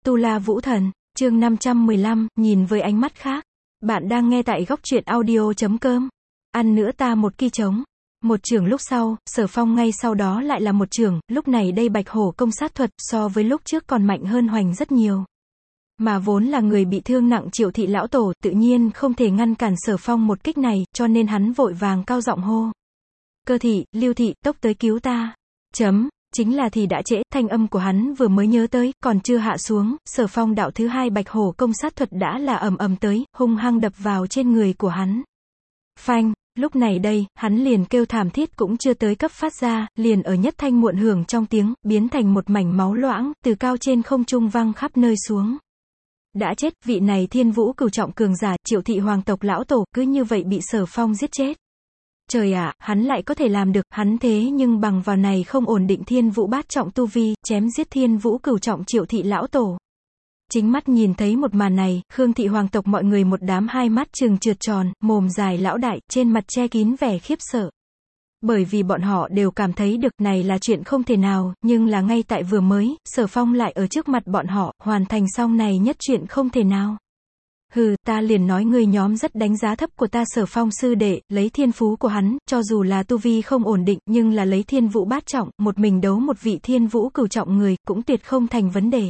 Tu La Vũ Thần, chương 515, nhìn với ánh mắt khác. Bạn đang nghe tại góc truyện audio.com. Ăn nữa ta một ki trống. Một chưởng lúc sau, Sở Phong ngay sau đó lại là một chưởng, lúc này đây Bạch Hổ công sát thuật so với lúc trước còn mạnh hơn Hoành rất nhiều. Mà vốn là người bị thương nặng Triệu Thị lão tổ, tự nhiên không thể ngăn cản Sở Phong một kích này, cho nên hắn vội vàng cao giọng hô. Cơ thị, Lưu thị, tốc tới cứu ta. Chính là thì đã trễ, thanh âm của hắn vừa mới nhớ tới, còn chưa hạ xuống, Sở Phong đạo thứ hai Bạch Hổ công sát thuật đã là ầm ầm tới, hung hăng đập vào trên người của hắn. Phanh, lúc này đây, hắn liền kêu thảm thiết cũng chưa tới cấp phát ra, liền ở nhất thanh muộn hưởng trong tiếng, biến thành một mảnh máu loãng, từ cao trên không trung văng khắp nơi xuống. Đã chết, vị này Thiên Vũ cửu trọng cường giả, Triệu Thị hoàng tộc lão tổ, cứ như vậy bị Sở Phong giết chết. Trời ạ, hắn lại có thể làm được, hắn thế nhưng bằng vào này không ổn định Thiên Vũ bát trọng tu vi, chém giết Thiên Vũ cửu trọng Triệu Thị lão tổ. Chính mắt nhìn thấy một màn này, Khương thị hoàng tộc mọi người một đám hai mắt trừng trượt tròn, mồm dài lão đại, trên mặt che kín vẻ khiếp sợ. Bởi vì bọn họ đều cảm thấy được này là chuyện không thể nào, nhưng là ngay tại vừa mới, Sở Phong lại ở trước mặt bọn họ, hoàn thành xong này nhất chuyện không thể nào. Hừ, ta liền nói ngươi nhóm rất đánh giá thấp của ta Sở Phong sư đệ, lấy thiên phú của hắn, cho dù là tu vi không ổn định, nhưng là lấy Thiên Vũ bát trọng, một mình đấu một vị Thiên Vũ cửu trọng người, cũng tuyệt không thành vấn đề.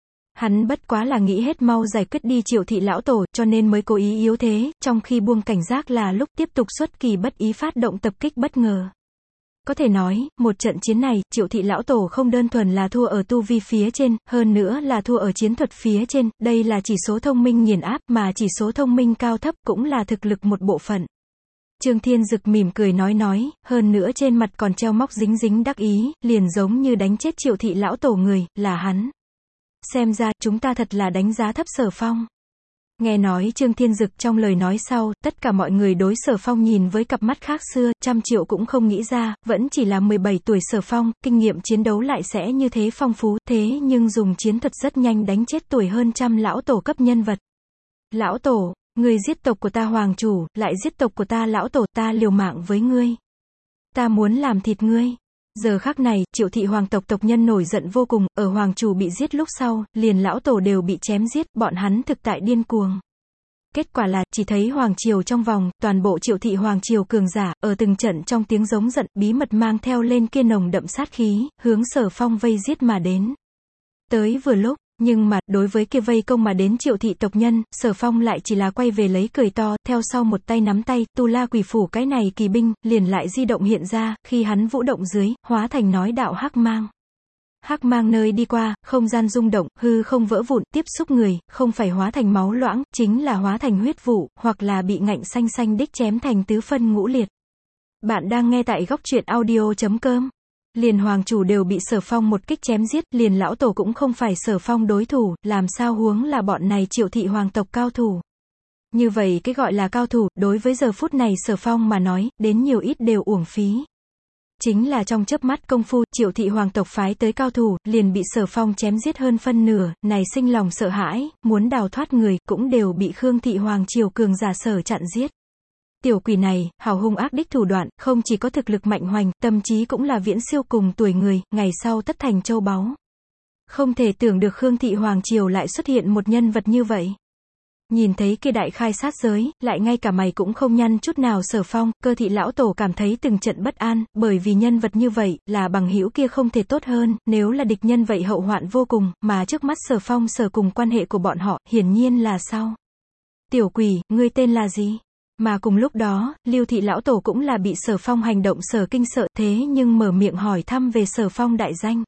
Hắn bất quá là nghĩ hết mau giải quyết đi Triệu Thị lão tổ, cho nên mới cố ý yếu thế, trong khi buông cảnh giác là lúc tiếp tục xuất kỳ bất ý phát động tập kích bất ngờ. Có thể nói, một trận chiến này, Triệu Thị lão tổ không đơn thuần là thua ở tu vi phía trên, hơn nữa là thua ở chiến thuật phía trên, đây là chỉ số thông minh nghiền áp, mà chỉ số thông minh cao thấp cũng là thực lực một bộ phận. Trương Thiên Dực mỉm cười nói, hơn nữa trên mặt còn treo móc dính dính đắc ý, liền giống như đánh chết Triệu Thị lão tổ người, là hắn. Xem ra, chúng ta thật là đánh giá thấp Sở Phong. Nghe nói Trương Thiên Dực trong lời nói sau, tất cả mọi người đối Sở Phong nhìn với cặp mắt khác xưa, 100 triệu cũng không nghĩ ra, vẫn chỉ là 17 tuổi Sở Phong, kinh nghiệm chiến đấu lại sẽ như thế phong phú, thế nhưng dùng chiến thuật rất nhanh đánh chết tuổi hơn trăm lão tổ cấp nhân vật. Lão tổ, người giết tộc của ta hoàng chủ, lại giết tộc của ta lão tổ, ta liều mạng với ngươi. Ta muốn làm thịt ngươi. Giờ khắc này, Triệu Thị hoàng tộc tộc nhân nổi giận vô cùng, ở hoàng chủ bị giết lúc sau, liền lão tổ đều bị chém giết, bọn hắn thực tại điên cuồng. Kết quả là, chỉ thấy hoàng triều trong vòng, toàn bộ Triệu Thị hoàng triều cường giả, ở từng trận trong tiếng giống giận, bí mật mang theo lên kia nồng đậm sát khí, hướng Sở Phong vây giết mà đến. Tới vừa lúc, nhưng mà, đối với kia vây công mà đến Triệu Thị tộc nhân, Sở Phong lại chỉ là quay về lấy cười to, theo sau một tay nắm tay, Tu La Quỷ Phủ cái này kỳ binh, liền lại di động hiện ra, khi hắn vũ động dưới, hóa thành nói đạo hắc mang. Hắc mang nơi đi qua, không gian rung động, hư không vỡ vụn, tiếp xúc người, không phải hóa thành máu loãng, chính là hóa thành huyết vụ, hoặc là bị ngạnh xanh xanh đích chém thành tứ phân ngũ liệt. Bạn đang nghe tại góc truyện audio.com. Liền hoàng chủ đều bị Sở Phong một kích chém giết, liền lão tổ cũng không phải Sở Phong đối thủ, làm sao huống là bọn này Triệu Thị hoàng tộc cao thủ. Như vậy cái gọi là cao thủ, đối với giờ phút này Sở Phong mà nói, đến nhiều ít đều uổng phí. Chính là trong chớp mắt công phu, Triệu Thị hoàng tộc phái tới cao thủ, liền bị Sở Phong chém giết hơn phân nửa, này sinh lòng sợ hãi, muốn đào thoát người, cũng đều bị Khương Thị hoàng triều cường giả Sở chặn giết. Tiểu quỷ này, hào hung ác đích thủ đoạn, không chỉ có thực lực mạnh hoành, tâm trí cũng là viễn siêu cùng tuổi người, ngày sau tất thành châu báu. Không thể tưởng được Khương Thị hoàng triều lại xuất hiện một nhân vật như vậy. Nhìn thấy kia đại khai sát giới, lại ngay cả mày cũng không nhăn chút nào Sở Phong, Cơ Thị lão tổ cảm thấy từng trận bất an, bởi vì nhân vật như vậy, là bằng hữu kia không thể tốt hơn, nếu là địch nhân vậy hậu hoạn vô cùng, mà trước mắt Sở Phong Sở cùng quan hệ của bọn họ, hiển nhiên là sao? Tiểu quỷ, ngươi tên là gì? Mà cùng lúc đó, Lưu Thị lão tổ cũng là bị Sở Phong hành động Sở kinh sợ, thế nhưng mở miệng hỏi thăm về Sở Phong đại danh.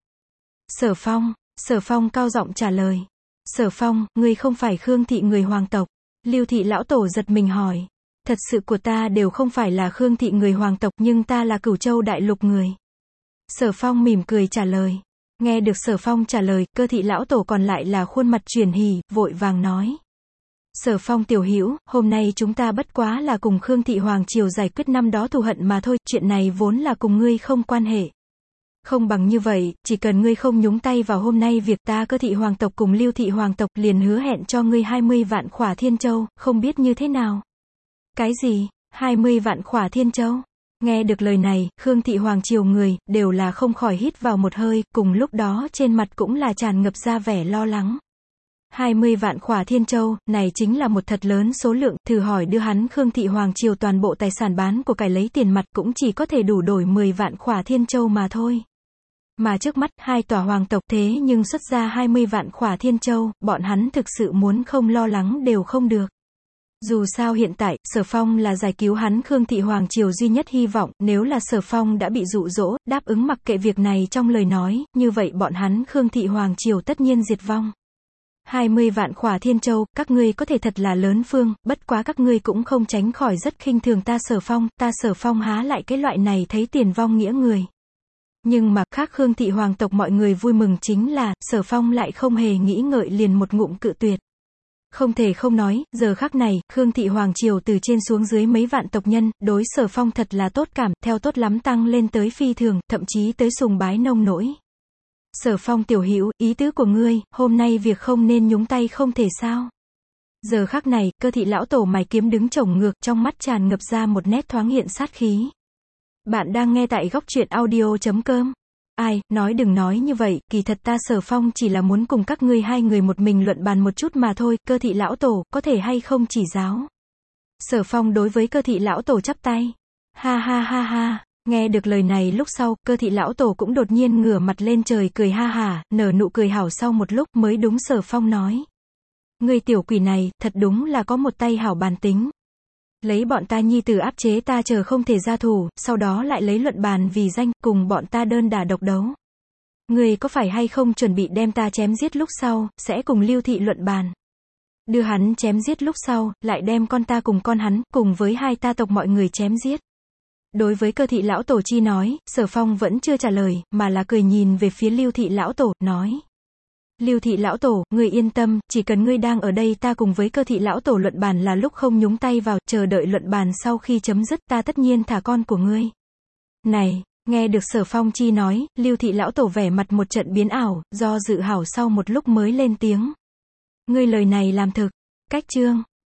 Sở Phong cao giọng trả lời. Sở Phong, ngươi không phải Khương Thị người hoàng tộc. Lưu Thị lão tổ giật mình hỏi. Thật sự của ta đều không phải là Khương Thị người hoàng tộc, nhưng ta là Cửu Châu đại lục người. Sở Phong mỉm cười trả lời. Nghe được Sở Phong trả lời, Cơ Thị lão tổ còn lại là khuôn mặt chuyển hỉ, vội vàng nói. Sở Phong tiểu hữu, hôm nay chúng ta bất quá là cùng Khương Thị hoàng triều giải quyết năm đó thù hận mà thôi, chuyện này vốn là cùng ngươi không quan hệ. Không bằng như vậy, chỉ cần ngươi không nhúng tay vào hôm nay việc ta Cơ Thị hoàng tộc cùng Lưu Thị hoàng tộc liền hứa hẹn cho ngươi 20 vạn khỏa thiên châu, không biết như thế nào. Cái gì? 20 vạn khỏa thiên châu? Nghe được lời này, Khương Thị hoàng triều người, đều là không khỏi hít vào một hơi, cùng lúc đó trên mặt cũng là tràn ngập ra vẻ lo lắng. 20 vạn khỏa thiên châu, này chính là một thật lớn số lượng, thử hỏi đưa hắn Khương thị hoàng triều toàn bộ tài sản bán của cải lấy tiền mặt cũng chỉ có thể đủ đổi 10 vạn khỏa thiên châu mà thôi. Mà trước mắt, hai tòa hoàng tộc thế nhưng xuất ra 20 vạn khỏa thiên châu, bọn hắn thực sự muốn không lo lắng đều không được. Dù sao hiện tại, Sở Phong là giải cứu hắn Khương thị hoàng triều duy nhất hy vọng, nếu là Sở Phong đã bị dụ dỗ, đáp ứng mặc kệ việc này trong lời nói, như vậy bọn hắn Khương thị hoàng triều tất nhiên diệt vong. 20 vạn khỏa thiên châu, các ngươi có thể thật là lớn phương, bất quá các ngươi cũng không tránh khỏi rất khinh thường ta Sở Phong há lại cái loại này thấy tiền vong nghĩa người. Nhưng mà khác Khương thị hoàng tộc mọi người vui mừng chính là, Sở Phong lại không hề nghĩ ngợi liền một ngụm cự tuyệt. Không thể không nói, giờ khắc này, Khương thị hoàng triều từ trên xuống dưới mấy vạn tộc nhân, đối Sở Phong thật là tốt cảm, theo tốt lắm tăng lên tới phi thường, thậm chí tới sùng bái nông nỗi. Sở Phong tiểu hữu, ý tứ của ngươi, hôm nay việc không nên nhúng tay không thể sao? Giờ khắc này, Cơ thị lão tổ mày kiếm đứng chổng ngược, trong mắt tràn ngập ra một nét thoáng hiện sát khí. Bạn đang nghe tại góc truyện audio.com. Ai, nói đừng nói như vậy, kỳ thật ta Sở Phong chỉ là muốn cùng các ngươi hai người một mình luận bàn một chút mà thôi, Cơ thị lão tổ, có thể hay không chỉ giáo. Sở Phong đối với Cơ thị lão tổ chắp tay. Ha ha ha ha, nghe được lời này lúc sau, Cơ thị lão tổ cũng đột nhiên ngửa mặt lên trời cười ha hả, nở nụ cười hảo sau một lúc mới đúng Sở Phong nói. Ngươi tiểu quỷ này, thật đúng là có một tay hảo bàn tính. Lấy bọn ta nhi tử áp chế ta chờ không thể ra thủ, sau đó lại lấy luận bàn vì danh, cùng bọn ta đơn đả độc đấu. Ngươi có phải hay không chuẩn bị đem ta chém giết lúc sau, sẽ cùng Lưu thị luận bàn. Đưa hắn chém giết lúc sau, lại đem con ta cùng con hắn, cùng với hai ta tộc mọi người chém giết. Đối với Cơ thị lão tổ chi nói, Sở Phong vẫn chưa trả lời, mà là cười nhìn về phía Lưu thị lão tổ, nói. Lưu thị lão tổ, ngươi yên tâm, chỉ cần ngươi đang ở đây ta cùng với Cơ thị lão tổ luận bàn là lúc không nhúng tay vào, chờ đợi luận bàn sau khi chấm dứt ta tất nhiên thả con của ngươi. Này, nghe được Sở Phong chi nói, Lưu thị lão tổ vẻ mặt một trận biến ảo, do dự hảo sau một lúc mới lên tiếng. Ngươi lời này làm thực, cách chương.